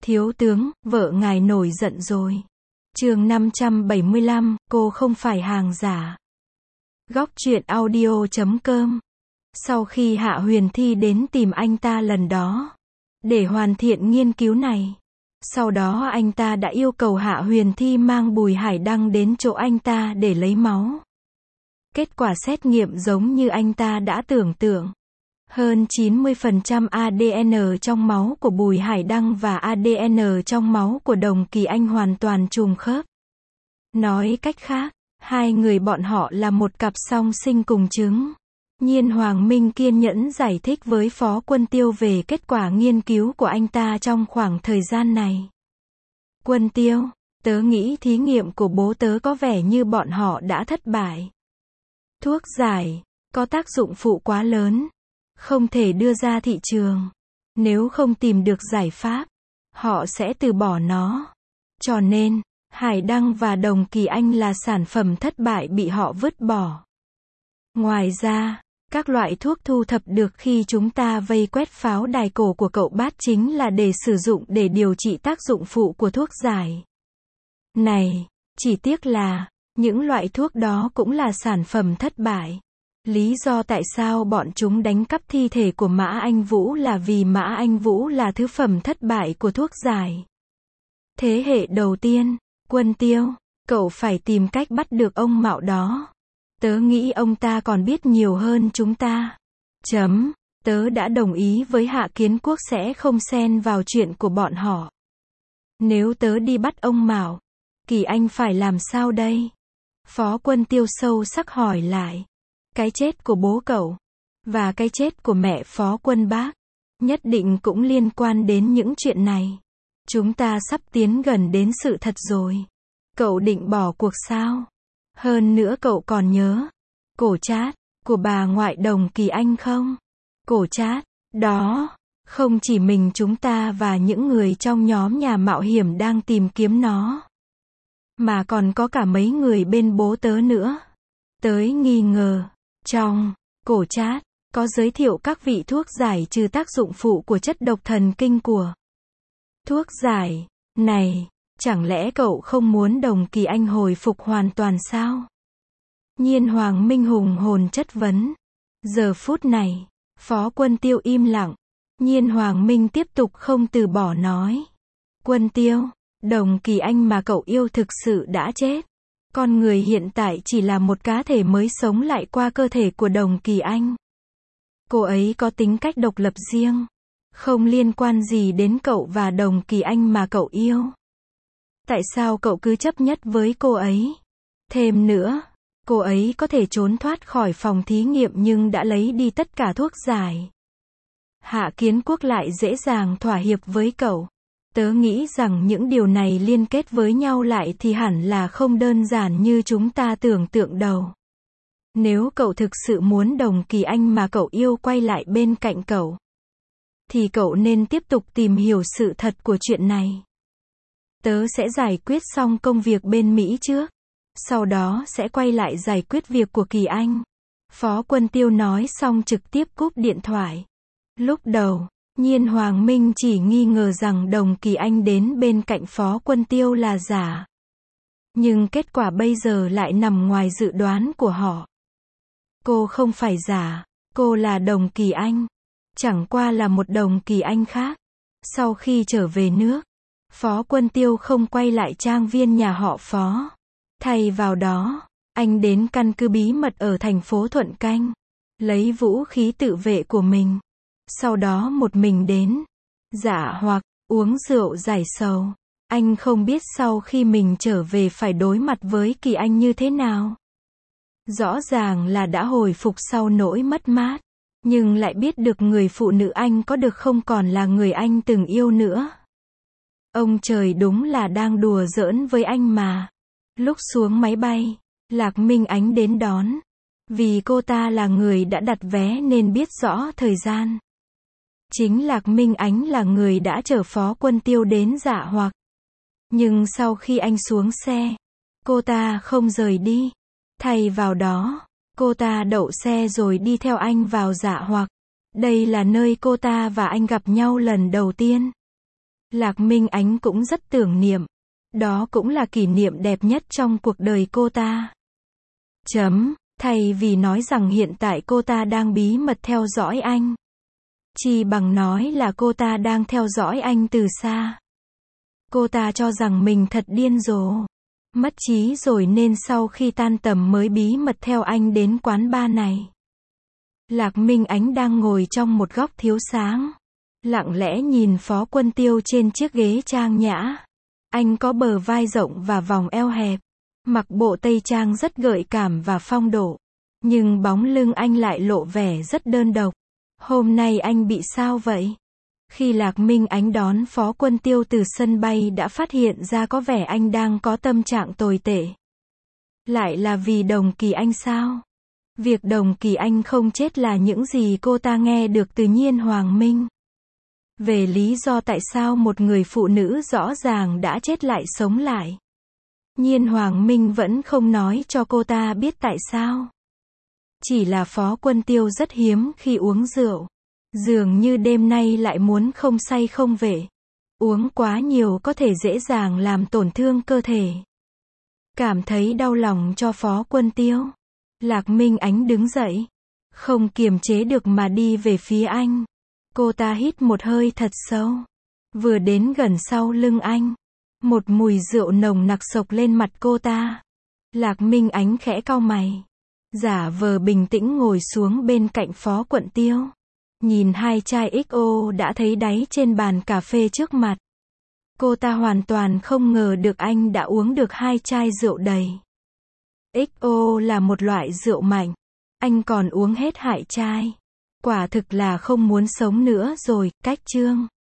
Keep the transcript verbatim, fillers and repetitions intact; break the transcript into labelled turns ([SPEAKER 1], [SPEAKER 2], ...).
[SPEAKER 1] Thiếu tướng, vợ ngài nổi giận rồi. Chương năm trăm bảy mươi lăm, cô không phải hàng giả. Góc truyện audio chấm com. Sau khi Hạ Huyền Thi đến tìm anh ta lần đó, để hoàn thiện nghiên cứu này, sau đó anh ta đã yêu cầu Hạ Huyền Thi mang Bùi Hải Đăng đến chỗ anh ta để lấy máu. Kết quả xét nghiệm giống như anh ta đã tưởng tượng. Hơn chín mươi phần trăm a đê en trong máu của Bùi Hải Đăng và a đê en trong máu của Đồng Kỳ Anh hoàn toàn trùng khớp. Nói cách khác, hai người bọn họ là một cặp song sinh cùng trứng. Nhiên Hoàng Minh kiên nhẫn giải thích với Phó Quân Tiêu về kết quả nghiên cứu của anh ta trong khoảng thời gian này. Quân Tiêu, tớ nghĩ thí nghiệm của bố tớ có vẻ như bọn họ đã thất bại. Thuốc giải, có tác dụng phụ quá lớn, không thể đưa ra thị trường. Nếu không tìm được giải pháp, họ sẽ từ bỏ nó. Cho nên, Hải Đăng và Đồng Kỳ Anh là sản phẩm thất bại bị họ vứt bỏ. Ngoài ra, các loại thuốc thu thập được khi chúng ta vây quét pháo đài cổ của cậu Bát chính là để sử dụng để điều trị tác dụng phụ của thuốc giải. Này, chỉ tiếc là, những loại thuốc đó cũng là sản phẩm thất bại. Lý do tại sao bọn chúng đánh cắp thi thể của Mã Anh Vũ là vì Mã Anh Vũ là thứ phẩm thất bại của thuốc giải. Thế hệ đầu tiên, Quân Tiêu, cậu phải tìm cách bắt được ông Mạo đó. Tớ nghĩ ông ta còn biết nhiều hơn chúng ta. Chấm, tớ đã đồng ý với Hạ Kiến Quốc sẽ không xen vào chuyện của bọn họ. Nếu tớ đi bắt ông Mạo, Kỳ Anh phải làm sao đây? Phó Quân Tiêu sâu sắc hỏi lại. Cái chết của bố cậu, và cái chết của mẹ Phó Quân Bác, nhất định cũng liên quan đến những chuyện này. Chúng ta sắp tiến gần đến sự thật rồi. Cậu định bỏ cuộc sao? Hơn nữa cậu còn nhớ cổ chat của bà ngoại Đồng Kỳ Anh không? Cổ chat đó, không chỉ mình chúng ta và những người trong nhóm nhà mạo hiểm đang tìm kiếm nó, mà còn có cả mấy người bên bố tớ nữa. Tới nghi ngờ, trong cổ chat có giới thiệu các vị thuốc giải trừ tác dụng phụ của chất độc thần kinh của thuốc giải này. Chẳng lẽ cậu không muốn Đồng Kỳ Anh hồi phục hoàn toàn sao? Nhiên Hoàng Minh hùng hồn chất vấn. Giờ phút này, Phó Quân Tiêu im lặng. Nhiên Hoàng Minh tiếp tục không từ bỏ nói. Quân Tiêu, Đồng Kỳ Anh mà cậu yêu thực sự đã chết. Con người hiện tại chỉ là một cá thể mới sống lại qua cơ thể của Đồng Kỳ Anh. Cô ấy có tính cách độc lập riêng, không liên quan gì đến cậu và Đồng Kỳ Anh mà cậu yêu. Tại sao cậu cứ chấp nhất với cô ấy? Thêm nữa, cô ấy có thể trốn thoát khỏi phòng thí nghiệm nhưng đã lấy đi tất cả thuốc giải. Hạ Kiến Quốc lại dễ dàng thỏa hiệp với cậu. Tớ nghĩ rằng những điều này liên kết với nhau lại thì hẳn là không đơn giản như chúng ta tưởng tượng đâu. Nếu cậu thực sự muốn Đồng Kỳ Anh mà cậu yêu quay lại bên cạnh cậu, thì cậu nên tiếp tục tìm hiểu sự thật của chuyện này. Tớ sẽ giải quyết xong công việc bên Mỹ trước, sau đó sẽ quay lại giải quyết việc của Kỳ Anh. Phó Quân Tiêu nói xong trực tiếp cúp điện thoại. Lúc đầu, Nhiên Hoàng Minh chỉ nghi ngờ rằng Đồng Kỳ Anh đến bên cạnh Phó Quân Tiêu là giả. Nhưng kết quả bây giờ lại nằm ngoài dự đoán của họ. Cô không phải giả, cô là Đồng Kỳ Anh. Chẳng qua là một Đồng Kỳ Anh khác. Sau khi trở về nước, Phó Quân Tiêu không quay lại trang viên nhà họ Phó. Thay vào đó, anh đến căn cứ bí mật ở thành phố Thuận Canh, lấy vũ khí tự vệ của mình. Sau đó một mình đến Dạ Hoặc uống rượu giải sầu. Anh không biết sau khi mình trở về phải đối mặt với Kỳ Anh như thế nào. Rõ ràng là đã hồi phục sau nỗi mất mát, nhưng lại biết được người phụ nữ anh có được không còn là người anh từng yêu nữa. Ông trời đúng là đang đùa giỡn với anh mà. Lúc xuống máy bay, Lạc Minh Ánh đến đón. Vì cô ta là người đã đặt vé nên biết rõ thời gian. Chính Lạc Minh Ánh là người đã chở Phó Quân Tiêu đến Dạ Hoặc. Nhưng sau khi anh xuống xe, cô ta không rời đi. Thay vào đó, cô ta đậu xe rồi đi theo anh vào Dạ Hoặc. Đây là nơi cô ta và anh gặp nhau lần đầu tiên. Lạc Minh Ánh cũng rất tưởng niệm. Đó cũng là kỷ niệm đẹp nhất trong cuộc đời cô ta. Chấm, thay vì nói rằng hiện tại cô ta đang bí mật theo dõi anh. Chi bằng nói là cô ta đang theo dõi anh từ xa. Cô ta cho rằng mình thật điên rồ, mất trí rồi nên sau khi tan tầm mới bí mật theo anh đến quán bar này. Lạc Minh Ánh đang ngồi trong một góc thiếu sáng, lặng lẽ nhìn Phó Quân Tiêu trên chiếc ghế trang nhã. Anh có bờ vai rộng và vòng eo hẹp, mặc bộ tây trang rất gợi cảm và phong độ, nhưng bóng lưng anh lại lộ vẻ rất đơn độc. Hôm nay anh bị sao vậy? Khi Lạc Minh Ánh đón Phó Quân Tiêu từ sân bay đã phát hiện ra có vẻ anh đang có tâm trạng tồi tệ. Lại là vì Đồng Kỳ Anh sao? Việc Đồng Kỳ Anh không chết là những gì cô ta nghe được từ Nhiên Hoàng Minh. Về lý do tại sao một người phụ nữ rõ ràng đã chết lại sống lại, Nhiên Hoàng Minh vẫn không nói cho cô ta biết tại sao. Chỉ là Phó Quân Tiêu rất hiếm khi uống rượu. Dường như đêm nay lại muốn không say không về. Uống quá nhiều có thể dễ dàng làm tổn thương cơ thể. Cảm thấy đau lòng cho Phó Quân Tiêu, Lạc Minh Ánh đứng dậy, không kiềm chế được mà đi về phía anh. Cô ta hít một hơi thật sâu. Vừa đến gần sau lưng anh, một mùi rượu nồng nặc xộc lên mặt cô ta. Lạc Minh Ánh khẽ cau mày, giả vờ bình tĩnh ngồi xuống bên cạnh Phó Quân Tiêu. Nhìn hai chai ích o đã thấy đáy trên bàn cà phê trước mặt. Cô ta hoàn toàn không ngờ được anh đã uống được hai chai rượu đầy. ích o là một loại rượu mạnh. Anh còn uống hết hại chai. Quả thực là không muốn sống nữa rồi, cách chương.